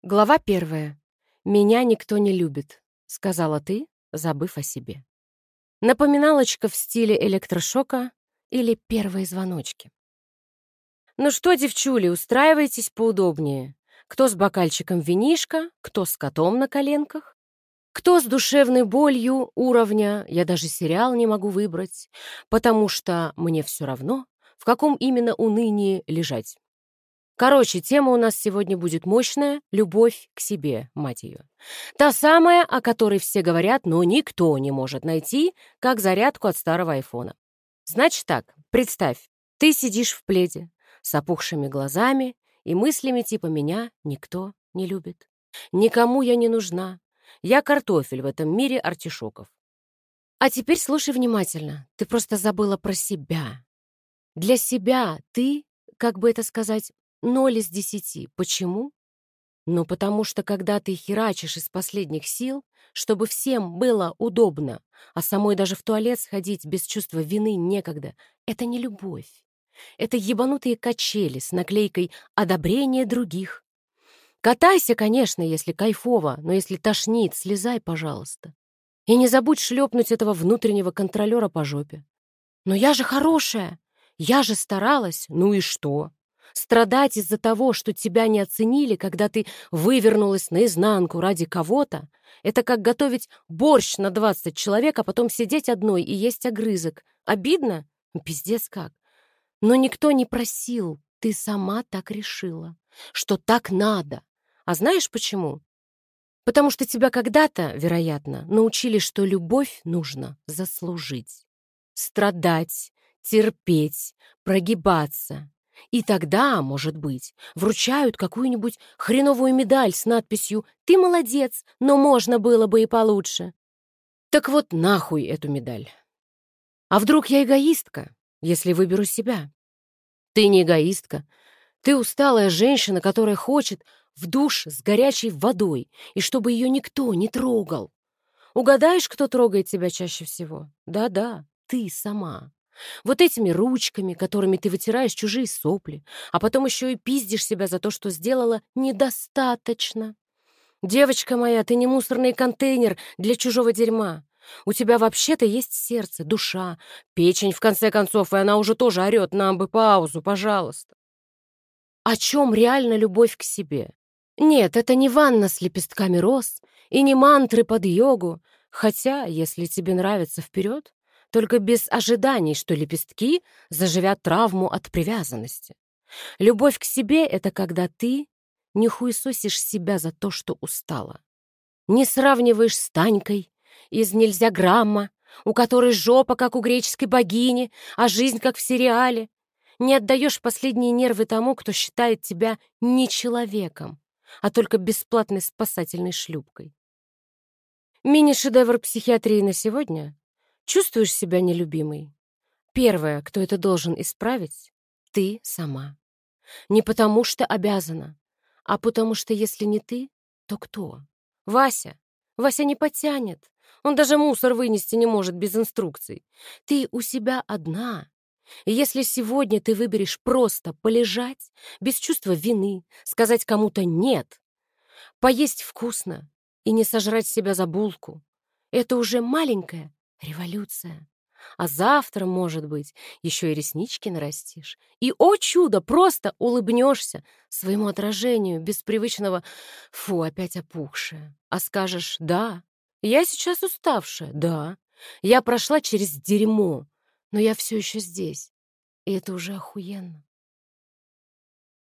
Глава 1. «Меня никто не любит», — сказала ты, забыв о себе. Напоминалочка в стиле электрошока или первые звоночки. Ну что, девчули, устраивайтесь поудобнее. Кто с бокальчиком винишка, кто с котом на коленках, кто с душевной болью уровня, я даже сериал не могу выбрать, потому что мне все равно, в каком именно унынии лежать. Короче, тема у нас сегодня будет мощная — любовь к себе, мать ее. Та самая, о которой все говорят, но никто не может найти, как зарядку от старого айфона. Значит так, представь, ты сидишь в пледе с опухшими глазами и мыслями типа «меня никто не любит». Никому я не нужна. Я картофель в этом мире артишоков. А теперь слушай внимательно. Ты просто забыла про себя. Для себя ты, как бы это сказать, 0 из 10. Почему? Ну, потому что когда ты херачишь из последних сил, чтобы всем было удобно, а самой даже в туалет сходить без чувства вины некогда, это не любовь. Это ебанутые качели с наклейкой «одобрение других». Катайся, конечно, если кайфово, но если тошнит, слезай, пожалуйста. И не забудь шлепнуть этого внутреннего контролера по жопе. Но я же хорошая, я же старалась, ну и что? Страдать из-за того, что тебя не оценили, когда ты вывернулась наизнанку ради кого-то, это как готовить борщ на 20 человек, а потом сидеть одной и есть огрызок. Обидно? Пиздец как. Но никто не просил, ты сама так решила, что так надо. А знаешь почему? Потому что тебя когда-то, вероятно, научили, что любовь нужно заслужить. Страдать, терпеть, прогибаться. И тогда, может быть, вручают какую-нибудь хреновую медаль с надписью «Ты молодец, но можно было бы и получше». Так вот нахуй эту медаль. А вдруг я эгоистка, если выберу себя? Ты не эгоистка. Ты усталая женщина, которая хочет в душ с горячей водой, и чтобы ее никто не трогал. Угадаешь, кто трогает тебя чаще всего? Да-да, ты сама. Вот этими ручками, которыми ты вытираешь чужие сопли, а потом еще и пиздишь себя за то, что сделала недостаточно. Девочка моя, ты не мусорный контейнер для чужого дерьма. У тебя вообще-то есть сердце, душа, печень, в конце концов, и она уже тоже орет: нам бы паузу, пожалуйста. О чем реально любовь к себе? Нет, это не ванна с лепестками роз и не мантры под йогу, хотя, если тебе нравится, вперед, только без ожиданий, что лепестки заживят травму от привязанности. Любовь к себе — это когда ты не хуесосишь себя за то, что устала. Не сравниваешь с Танькой из «Нельзя грамма», у которой жопа, как у греческой богини, а жизнь, как в сериале. Не отдаешь последние нервы тому, кто считает тебя не человеком, а только бесплатной спасательной шлюпкой. Мини-шедевр психиатрии на сегодня. Чувствуешь себя нелюбимой? Первое, кто это должен исправить — ты сама. Не потому что обязана, а потому что если не ты, то кто? Вася. Вася не потянет. Он даже мусор вынести не может без инструкций. Ты у себя одна. И если сегодня ты выберешь просто полежать, без чувства вины, сказать кому-то «нет», поесть вкусно и не сожрать себя за булку, это уже маленькая революция. А завтра, может быть, еще и реснички нарастишь. И, о чудо, просто улыбнешься своему отражению без привычного «фу, опять опухшая». А скажешь «да, я сейчас уставшая, да, я прошла через дерьмо, но я все еще здесь». И это уже охуенно.